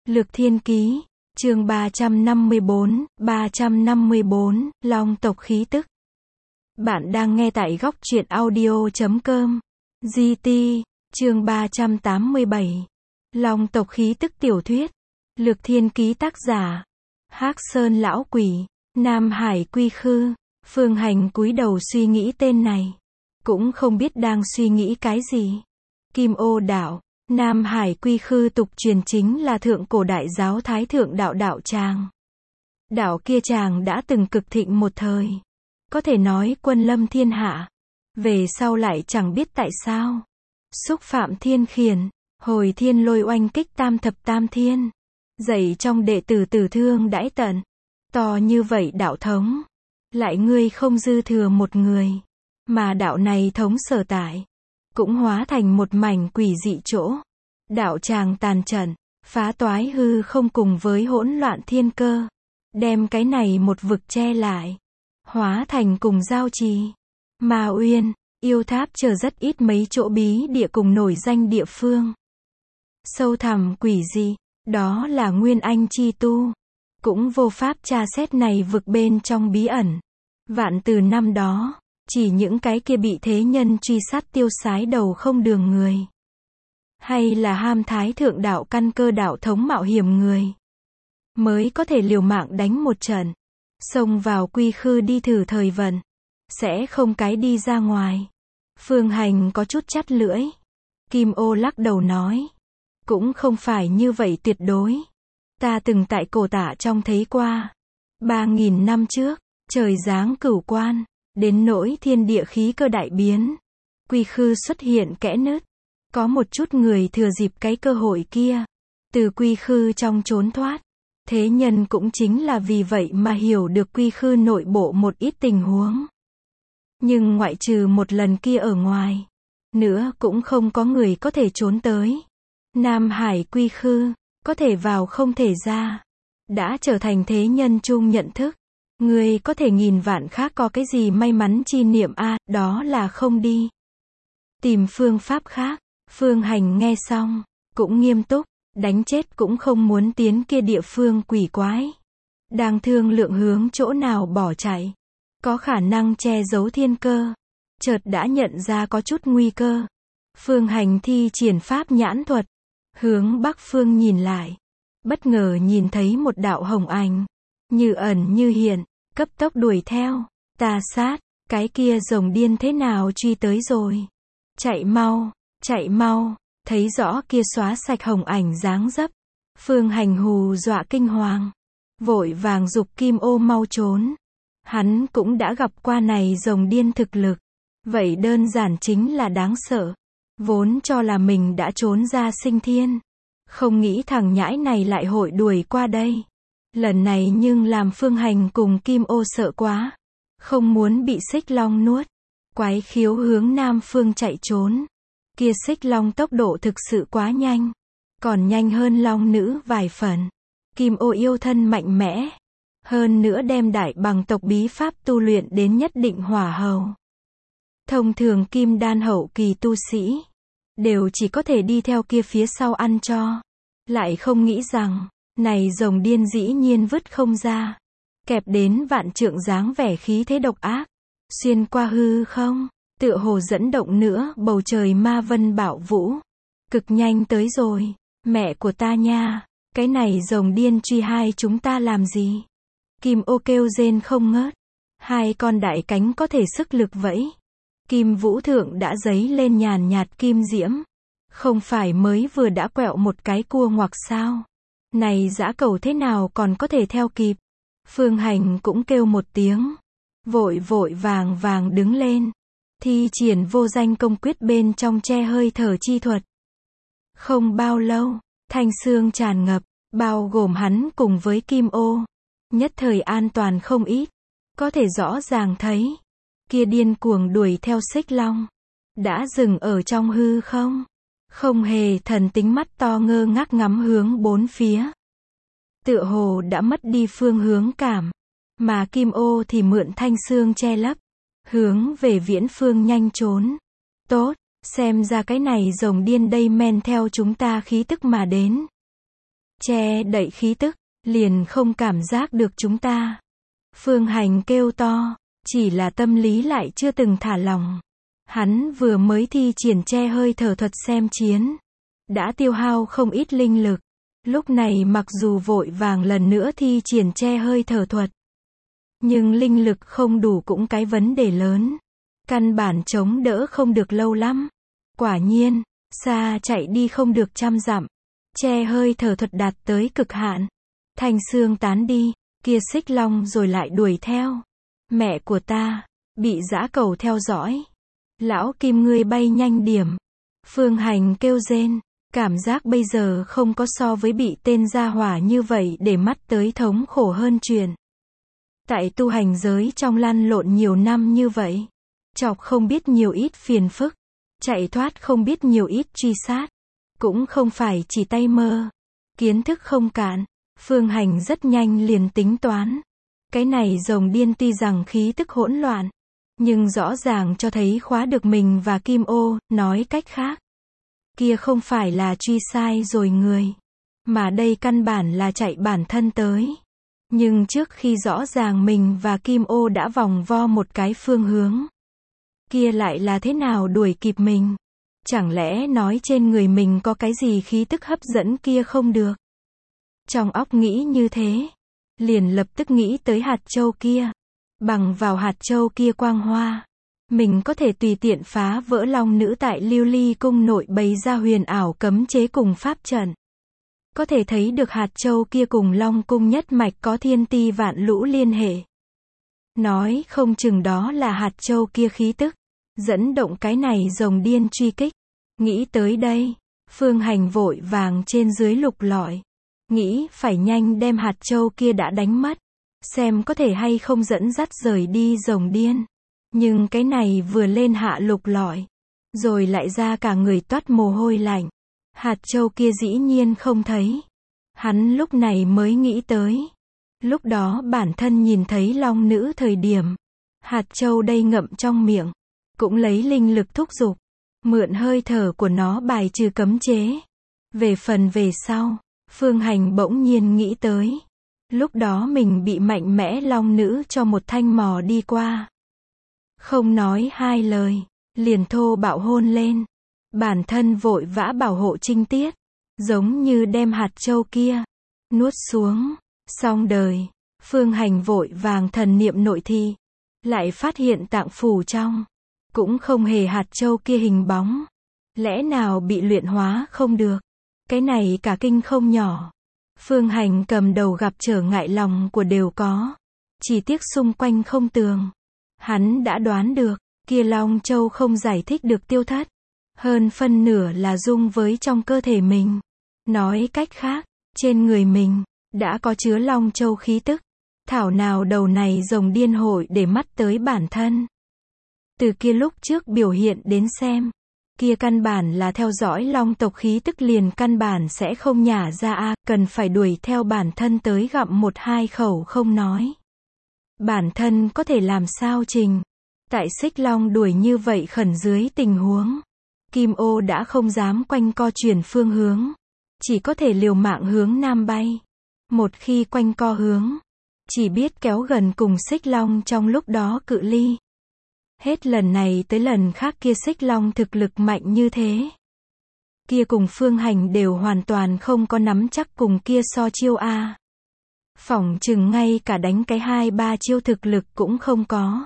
Lược Thiên Ký, chương 354, Long tộc khí tức. Bạn đang nghe tại góc truyện audio.com. GT, chương 387. Long tộc khí tức tiểu thuyết. Lược Thiên Ký tác giả. Hắc Sơn Lão Quỷ, Nam Hải Quy Khư. Phương Hành cúi đầu suy nghĩ tên này. Cũng không biết đang suy nghĩ cái gì. Kim Ô Đạo. Nam Hải Quy Khư tục truyền chính là thượng cổ đại giáo Thái Thượng Đạo đạo tràng. Đạo kia tràng đã từng cực thịnh một thời. Có thể nói quân lâm thiên hạ. Về sau lại chẳng biết tại sao. Xúc phạm thiên khiển, hồi thiên lôi oanh kích tam thập tam thiên. Dạy trong đệ tử tử thương đãi tận. To như vậy đạo thống. Lại ngươi không dư thừa một người. Mà đạo này thống sở tại. Cũng hóa thành một mảnh quỷ dị chỗ. Đạo tràng tàn trận, phá toái hư không cùng với hỗn loạn thiên cơ. Đem cái này một vực che lại. Hóa thành cùng giao trì. Ma Uyên, yêu tháp chờ rất ít mấy chỗ bí địa cùng nổi danh địa phương. Sâu thẳm quỷ dị, đó là Nguyên Anh chi tu. Cũng vô pháp tra xét này vực bên trong bí ẩn. Vạn từ năm đó, chỉ những cái kia bị thế nhân truy sát tiêu sái đầu không đường người. Hay là ham Thái Thượng Đạo căn cơ đạo thống mạo hiểm người. Mới có thể liều mạng đánh một trận. Xông vào Quy Khư đi thử thời vận. Sẽ không cái đi ra ngoài. Phương Hành có chút chắt lưỡi. Kim Ô lắc đầu nói. Cũng không phải như vậy tuyệt đối. Ta từng tại Cổ Tả trong thấy qua. 3.000 năm trước, trời giáng cửu quan. Đến nỗi thiên địa khí cơ đại biến. Quy Khư xuất hiện kẽ nứt. Có một chút người thừa dịp cái cơ hội kia. Từ Quy Khư trong trốn thoát. Thế nhân cũng chính là vì vậy mà hiểu được Quy Khư nội bộ một ít tình huống. Nhưng ngoại trừ một lần kia ở ngoài. Nữa cũng không có người có thể trốn tới. Nam Hải Quy Khư. Có thể vào không thể ra. Đã trở thành thế nhân chung nhận thức. Người có thể nghìn vạn khác có cái gì may mắn chi niệm đó là không đi. Tìm phương pháp khác. Phương Hành nghe xong, cũng nghiêm túc, đánh chết cũng không muốn tiến kia địa phương quỷ quái. Đang thương lượng hướng chỗ nào bỏ chạy. Có khả năng che giấu thiên cơ. Chợt đã nhận ra có chút nguy cơ. Phương Hành thi triển pháp nhãn thuật. Hướng bắc phương nhìn lại. Bất ngờ nhìn thấy một đạo hồng ảnh. Như ẩn như hiện, cấp tốc đuổi theo. Tà sát, cái kia rồng điên thế nào truy tới rồi. Chạy mau. Chạy mau, thấy rõ kia xóa sạch hồng ảnh dáng dấp. Phương Hành hù dọa kinh hoàng. Vội vàng giục Kim Ô mau trốn. Hắn cũng đã gặp qua này rồng điên thực lực. Vậy đơn giản chính là đáng sợ. Vốn cho là mình đã trốn ra sinh thiên. Không nghĩ thằng nhãi này lại hội đuổi qua đây. Lần này nhưng làm Phương Hành cùng Kim Ô sợ quá. Không muốn bị xích long nuốt. Quái khiếu hướng nam phương chạy trốn. Kia xích long tốc độ thực sự quá nhanh. Còn nhanh hơn long nữ vài phần. Kim Ô yêu thân mạnh mẽ. Hơn nữa đem đại bằng tộc bí pháp tu luyện đến nhất định hỏa hầu. Thông thường kim đan hậu kỳ tu sĩ. Đều chỉ có thể đi theo kia phía sau ăn cho. Lại không nghĩ rằng, này rồng điên dĩ nhiên vứt không ra. Kẹp đến vạn trượng dáng vẻ khí thế độc ác. Xuyên qua hư không. Tựa hồ dẫn động nữa bầu trời ma vân bạo vũ. Cực nhanh tới rồi. Mẹ của ta nha. Cái này rồng điên truy hai chúng ta làm gì? Kim Ô kêu rên không ngớt. Hai con đại cánh có thể sức lực vẫy. Kim vũ thượng đã dấy lên nhàn nhạt kim diễm. Không phải mới vừa đã quẹo một cái cua ngoặc sao? Này dã cầu thế nào còn có thể theo kịp? Phương Hành cũng kêu một tiếng. Vội vội vàng vàng đứng lên. Thi triển vô danh công quyết bên trong che hơi thở chi thuật. Không bao lâu, thanh xương tràn ngập, bao gồm hắn cùng với Kim Ô. Nhất thời an toàn không ít. Có thể rõ ràng thấy. Kia điên cuồng đuổi theo xích long. Đã dừng ở trong hư không. Không hề thần tính mắt to ngơ ngác ngắm hướng bốn phía. Tựa hồ đã mất đi phương hướng cảm. Mà Kim Ô thì mượn thanh xương che lấp. Hướng về viễn phương nhanh trốn. Tốt, xem ra cái này rồng điên đây men theo chúng ta khí tức mà đến. che đậy khí tức, liền không cảm giác được chúng ta. Phương Hành kêu to, chỉ là tâm lý lại chưa từng thả lỏng. Hắn vừa mới thi triển che hơi thở thuật xem chiến, đã tiêu hao không ít linh lực. Lúc này mặc dù vội vàng lần nữa thi triển che hơi thở thuật, nhưng linh lực không đủ cũng cái vấn đề lớn. Căn bản chống đỡ không được lâu lắm. Quả nhiên, xa chạy đi không được 100 dặm. Che hơi thở thuật đạt tới cực hạn. Thanh xương tán đi, kia xích long rồi lại đuổi theo. Mẹ của ta, bị dã cẩu theo dõi. Lão Kim ngươi bay nhanh điểm. Phương Hành kêu rên, cảm giác bây giờ không có so với bị tên gia hỏa như vậy để mắt tới thống khổ hơn chuyện. Tại tu hành giới trong lăn lộn nhiều năm như vậy, chọc không biết nhiều ít phiền phức, chạy thoát không biết nhiều ít truy sát, cũng không phải chỉ tay mơ. Kiến thức không cạn, Phương Hành rất nhanh liền tính toán. Cái này rồng điên tuy rằng khí tức hỗn loạn, nhưng rõ ràng cho thấy khóa được mình và Kim Ô, nói cách khác. Kia không phải là truy sai rồi người, mà đây căn bản là chạy bản thân tới. Nhưng trước khi rõ ràng mình và Kim Ô đã vòng vo một cái phương hướng, kia lại là thế nào đuổi kịp mình? Chẳng lẽ nói trên người mình có cái gì khí tức hấp dẫn kia không được? Trong óc nghĩ như thế, liền lập tức nghĩ tới hạt châu kia. Bằng vào hạt châu kia quang hoa, mình có thể tùy tiện phá vỡ long nữ tại Lưu Ly cung nội bày ra huyền ảo cấm chế cùng pháp trận. Có thể thấy được hạt châu kia cùng long cung nhất mạch có thiên ti vạn lũ liên hệ. Nói không chừng đó là hạt châu kia khí tức, dẫn động cái này rồng điên truy kích. Nghĩ tới đây, Phương Hành vội vàng trên dưới lục lọi. Nghĩ phải nhanh đem hạt châu kia đã đánh mất, xem có thể hay không dẫn dắt rời đi rồng điên. Nhưng cái này vừa lên hạ lục lọi, rồi lại ra cả người toát mồ hôi lạnh. Hạt châu kia dĩ nhiên không thấy. Hắn lúc này mới nghĩ tới. Lúc đó bản thân nhìn thấy long nữ thời điểm, hạt châu đây ngậm trong miệng, cũng lấy linh lực thúc giục, mượn hơi thở của nó bài trừ cấm chế. Về phần về sau, Phương Hành bỗng nhiên nghĩ tới. Lúc đó mình bị mạnh mẽ long nữ cho một thanh mò đi qua. Không nói hai lời, liền thô bạo hôn lên. Bản thân vội vã bảo hộ trinh tiết, giống như đem hạt châu kia nuốt xuống. Xong đời, Phương Hành vội vàng thần niệm nội thi, lại phát hiện tạng phủ trong cũng không hề hạt châu kia hình bóng. Lẽ nào bị luyện hóa không được? Cái này cả kinh không nhỏ. Phương Hành cầm đầu gặp trở ngại lòng của đều có. Chỉ tiếc xung quanh không tường. Hắn đã đoán được, kia long châu không giải thích được tiêu thất. Hơn phân nửa là dung với trong cơ thể mình. Nói cách khác, trên người mình đã có chứa long châu khí tức. Thảo nào đầu này rồng điên hội để mắt tới bản thân. Từ kia lúc trước biểu hiện đến xem, kia căn bản là theo dõi long tộc khí tức liền căn bản sẽ không nhả ra cần phải đuổi theo bản thân tới gặm một hai khẩu không nói. Bản thân có thể làm sao trình. Tại xích long đuổi như vậy khẩn dưới tình huống, Kim Ô đã không dám quanh co chuyển phương hướng, chỉ có thể liều mạng hướng nam bay. Một khi quanh co hướng, chỉ biết kéo gần cùng xích long trong lúc đó cự ly. Hết lần này tới lần khác kia xích long thực lực mạnh như thế. Kia cùng Phương Hành đều hoàn toàn không có nắm chắc cùng kia so chiêu a. Phỏng chừng ngay cả đánh cái 2-3 chiêu thực lực cũng không có.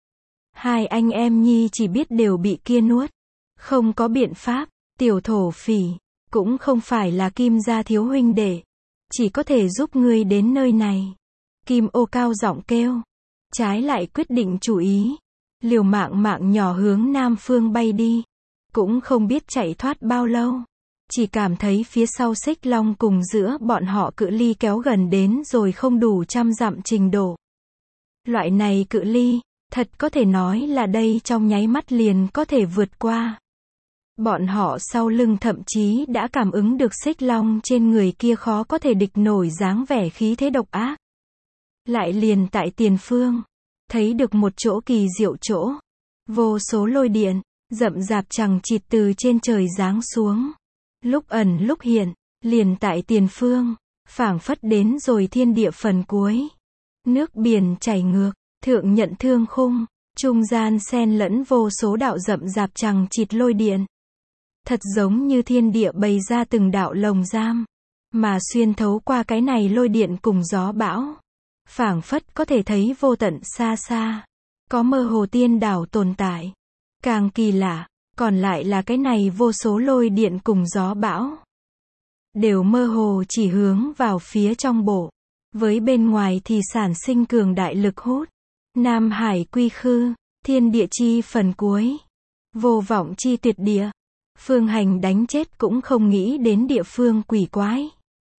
Hai anh em nhi chỉ biết đều bị kia nuốt. Không có biện pháp, tiểu thổ phỉ, cũng không phải là Kim gia thiếu huynh đệ. Chỉ có thể giúp ngươi đến nơi này. Kim Ô cao giọng kêu. Trái lại quyết định chủ ý. Liều mạng nhỏ hướng nam phương bay đi. Cũng không biết chạy thoát bao lâu. Chỉ cảm thấy phía sau xích long cùng giữa bọn họ cự ly kéo gần đến rồi không đủ 100 dặm trình độ. Loại này cự ly, thật có thể nói là đây trong nháy mắt liền có thể vượt qua. Bọn họ sau lưng thậm chí đã cảm ứng được xích long trên người kia khó có thể địch nổi dáng vẻ khí thế độc ác. Lại liền tại tiền phương, thấy được một chỗ kỳ diệu chỗ. Vô số lôi điện, rậm rạp chằng chịt từ trên trời giáng xuống. Lúc ẩn lúc hiện, liền tại tiền phương, phảng phất đến rồi thiên địa phần cuối. Nước biển chảy ngược, thượng nhận thương khung, trung gian xen lẫn vô số đạo rậm rạp chằng chịt lôi điện. Thật giống như thiên địa bày ra từng đạo lồng giam, mà xuyên thấu qua cái này lôi điện cùng gió bão. Phảng phất có thể thấy vô tận xa xa, có mơ hồ tiên đảo tồn tại. Càng kỳ lạ, còn lại là cái này vô số lôi điện cùng gió bão. Đều mơ hồ chỉ hướng vào phía trong bộ. Với bên ngoài thì sản sinh cường đại lực hút. Nam Hải quy khư, thiên địa chi phần cuối. Vô vọng chi tuyệt địa. Phương Hành đánh chết cũng không nghĩ đến địa phương quỷ quái.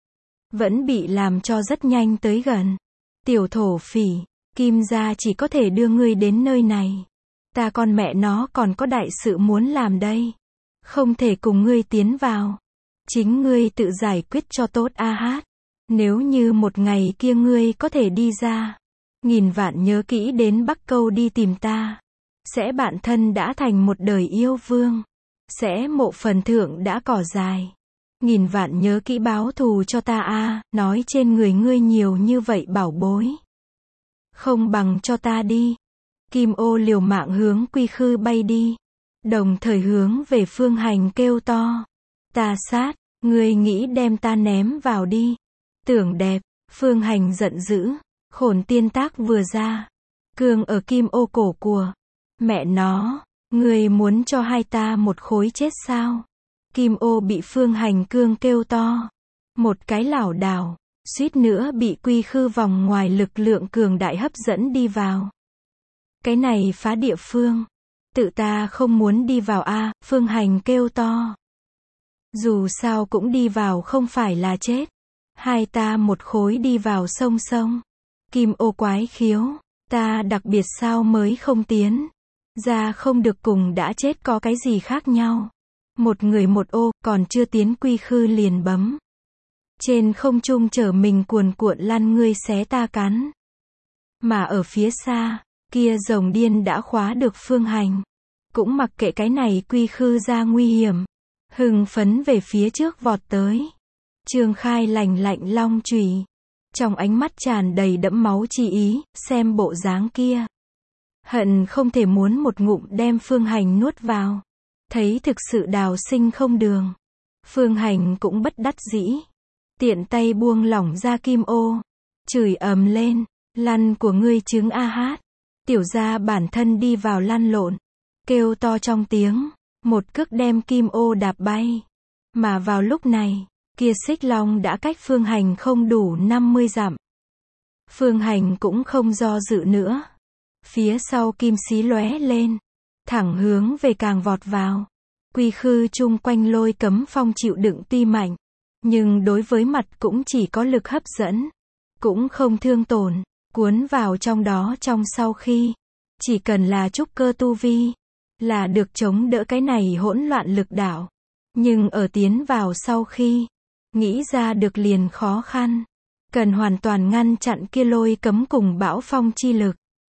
Vẫn bị làm cho rất nhanh tới gần. Tiểu thổ phỉ, Kim gia chỉ có thể đưa ngươi đến nơi này. Ta con mẹ nó còn có đại sự muốn làm đây. Không thể cùng ngươi tiến vào. Chính ngươi tự giải quyết cho tốt a hát. Nếu như một ngày kia ngươi có thể đi ra. Nghìn vạn nhớ kỹ đến Bắc Câu đi tìm ta. Sẽ bạn thân đã thành một đời yêu vương. Sẽ mộ phần thượng đã cỏ dài. Nghìn vạn nhớ kỹ báo thù cho ta a. Nói trên người ngươi nhiều như vậy bảo bối. Không bằng cho ta đi. Kim ô liều mạng hướng quy khư bay đi. Đồng thời hướng về Phương Hành kêu to. Ta sát, ngươi nghĩ đem ta ném vào đi. Tưởng đẹp, Phương Hành giận dữ. Khổn tiên tác vừa ra. Cương ở kim ô cổ của. Mẹ nó, ngươi muốn cho hai ta một khối chết sao? Kim ô bị Phương Hành cương kêu to. Một cái lảo đảo, suýt nữa bị quy khư vòng ngoài lực lượng cường đại hấp dẫn đi vào. Cái này phá địa phương. Tự ta không muốn đi vào a. Phương Hành kêu to. Dù sao cũng đi vào không phải là chết. Hai ta một khối đi vào sông sông. Kim ô quái khiếu. Ta đặc biệt sao mới không tiến. Ra không được cùng đã chết có cái gì khác nhau. Một người một ô, còn chưa tiến quy khư liền bấm. Trên không trung chở mình cuồn cuộn lăn ngươi xé ta cắn. Mà ở phía xa, kia rồng điên đã khóa được Phương Hành. Cũng mặc kệ cái này quy khư ra nguy hiểm. Hưng phấn về phía trước vọt tới. Trương Khai lành lạnh long chùy. Trong ánh mắt tràn đầy đẫm máu chi ý, xem bộ dáng kia. Hận không thể muốn một ngụm đem Phương Hành nuốt vào. Thấy thực sự đào sinh không đường. Phương Hành cũng bất đắc dĩ. Tiện tay buông lỏng ra kim ô. Chửi ầm lên. Lăn của ngươi trứng a hát. Tiểu gia bản thân đi vào lăn lộn. Kêu to trong tiếng. Một cước đem kim ô đạp bay. Mà vào lúc này, kia xích long đã cách Phương Hành không đủ 50 dặm. Phương Hành cũng không do dự nữa. Phía sau kim xí lóe lên. Thẳng hướng về càng vọt vào. Quy khư chung quanh lôi cấm phong chịu đựng tuy mạnh. Nhưng đối với mặt cũng chỉ có lực hấp dẫn. Cũng không thương tổn. Cuốn vào trong đó trong sau khi. Chỉ cần là trúc cơ tu vi. Là được chống đỡ cái này hỗn loạn lực đạo. Nhưng ở tiến vào sau khi. Nghĩ ra được liền khó khăn. Cần hoàn toàn ngăn chặn kia lôi cấm cùng bão phong chi lực.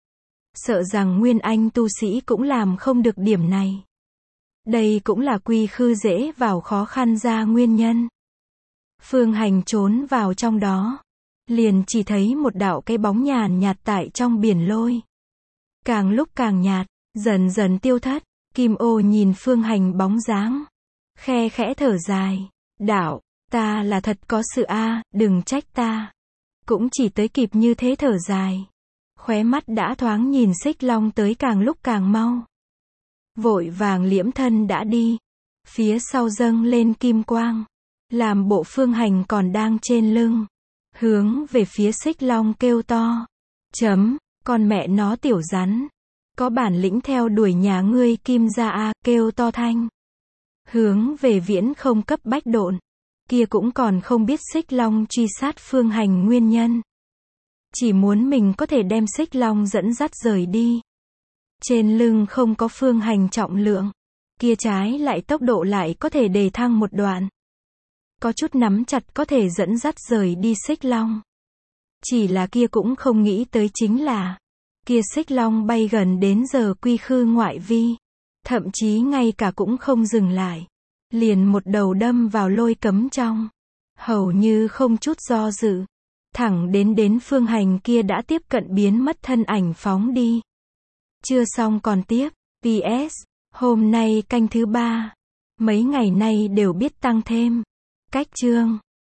Sợ rằng Nguyên Anh tu sĩ cũng làm không được điểm này. Đây cũng là quy khư dễ vào khó khăn ra nguyên nhân. Phương Hành trốn vào trong đó. Liền chỉ thấy một đạo cái bóng nhàn nhạt tại trong biển lôi. Càng lúc càng nhạt, dần dần tiêu thất. Kim ô nhìn Phương Hành bóng dáng. Khe khẽ thở dài. Đạo, ta là thật có sự a, đừng trách ta. Cũng chỉ tới kịp như thế thở dài. Khóe mắt đã thoáng nhìn xích long tới càng lúc càng mau. Vội vàng liễm thân đã đi. Phía sau dâng lên kim quang. Làm bộ Phương Hành còn đang trên lưng. Hướng về phía xích long kêu to. Chấm, con mẹ nó tiểu rắn. Có bản lĩnh theo đuổi nhà ngươi Kim gia a, kêu to thanh. Hướng về viễn không cấp bách độn. Kia cũng còn không biết xích long truy sát Phương Hành nguyên nhân. Chỉ muốn mình có thể đem xích long dẫn dắt rời đi. Trên lưng không có Phương Hành trọng lượng. Kia trái lại tốc độ lại có thể đề thăng một đoạn. Có chút nắm chặt có thể dẫn dắt rời đi xích long. Chỉ là kia cũng không nghĩ tới chính là. Kia xích long bay gần đến giờ quy khư ngoại vi. Thậm chí ngay cả cũng không dừng lại. Liền một đầu đâm vào lôi cấm trong. Hầu như không chút do dự. Thẳng đến Phương Hành kia đã tiếp cận biến mất thân ảnh phóng đi. Chưa xong còn tiếp. PS. Hôm nay canh thứ 3. Mấy ngày nay đều biết tăng thêm. Cách chương.